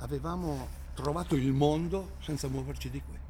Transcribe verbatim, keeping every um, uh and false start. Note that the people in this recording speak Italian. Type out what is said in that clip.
avevamo trovato il mondo senza muoverci di qui.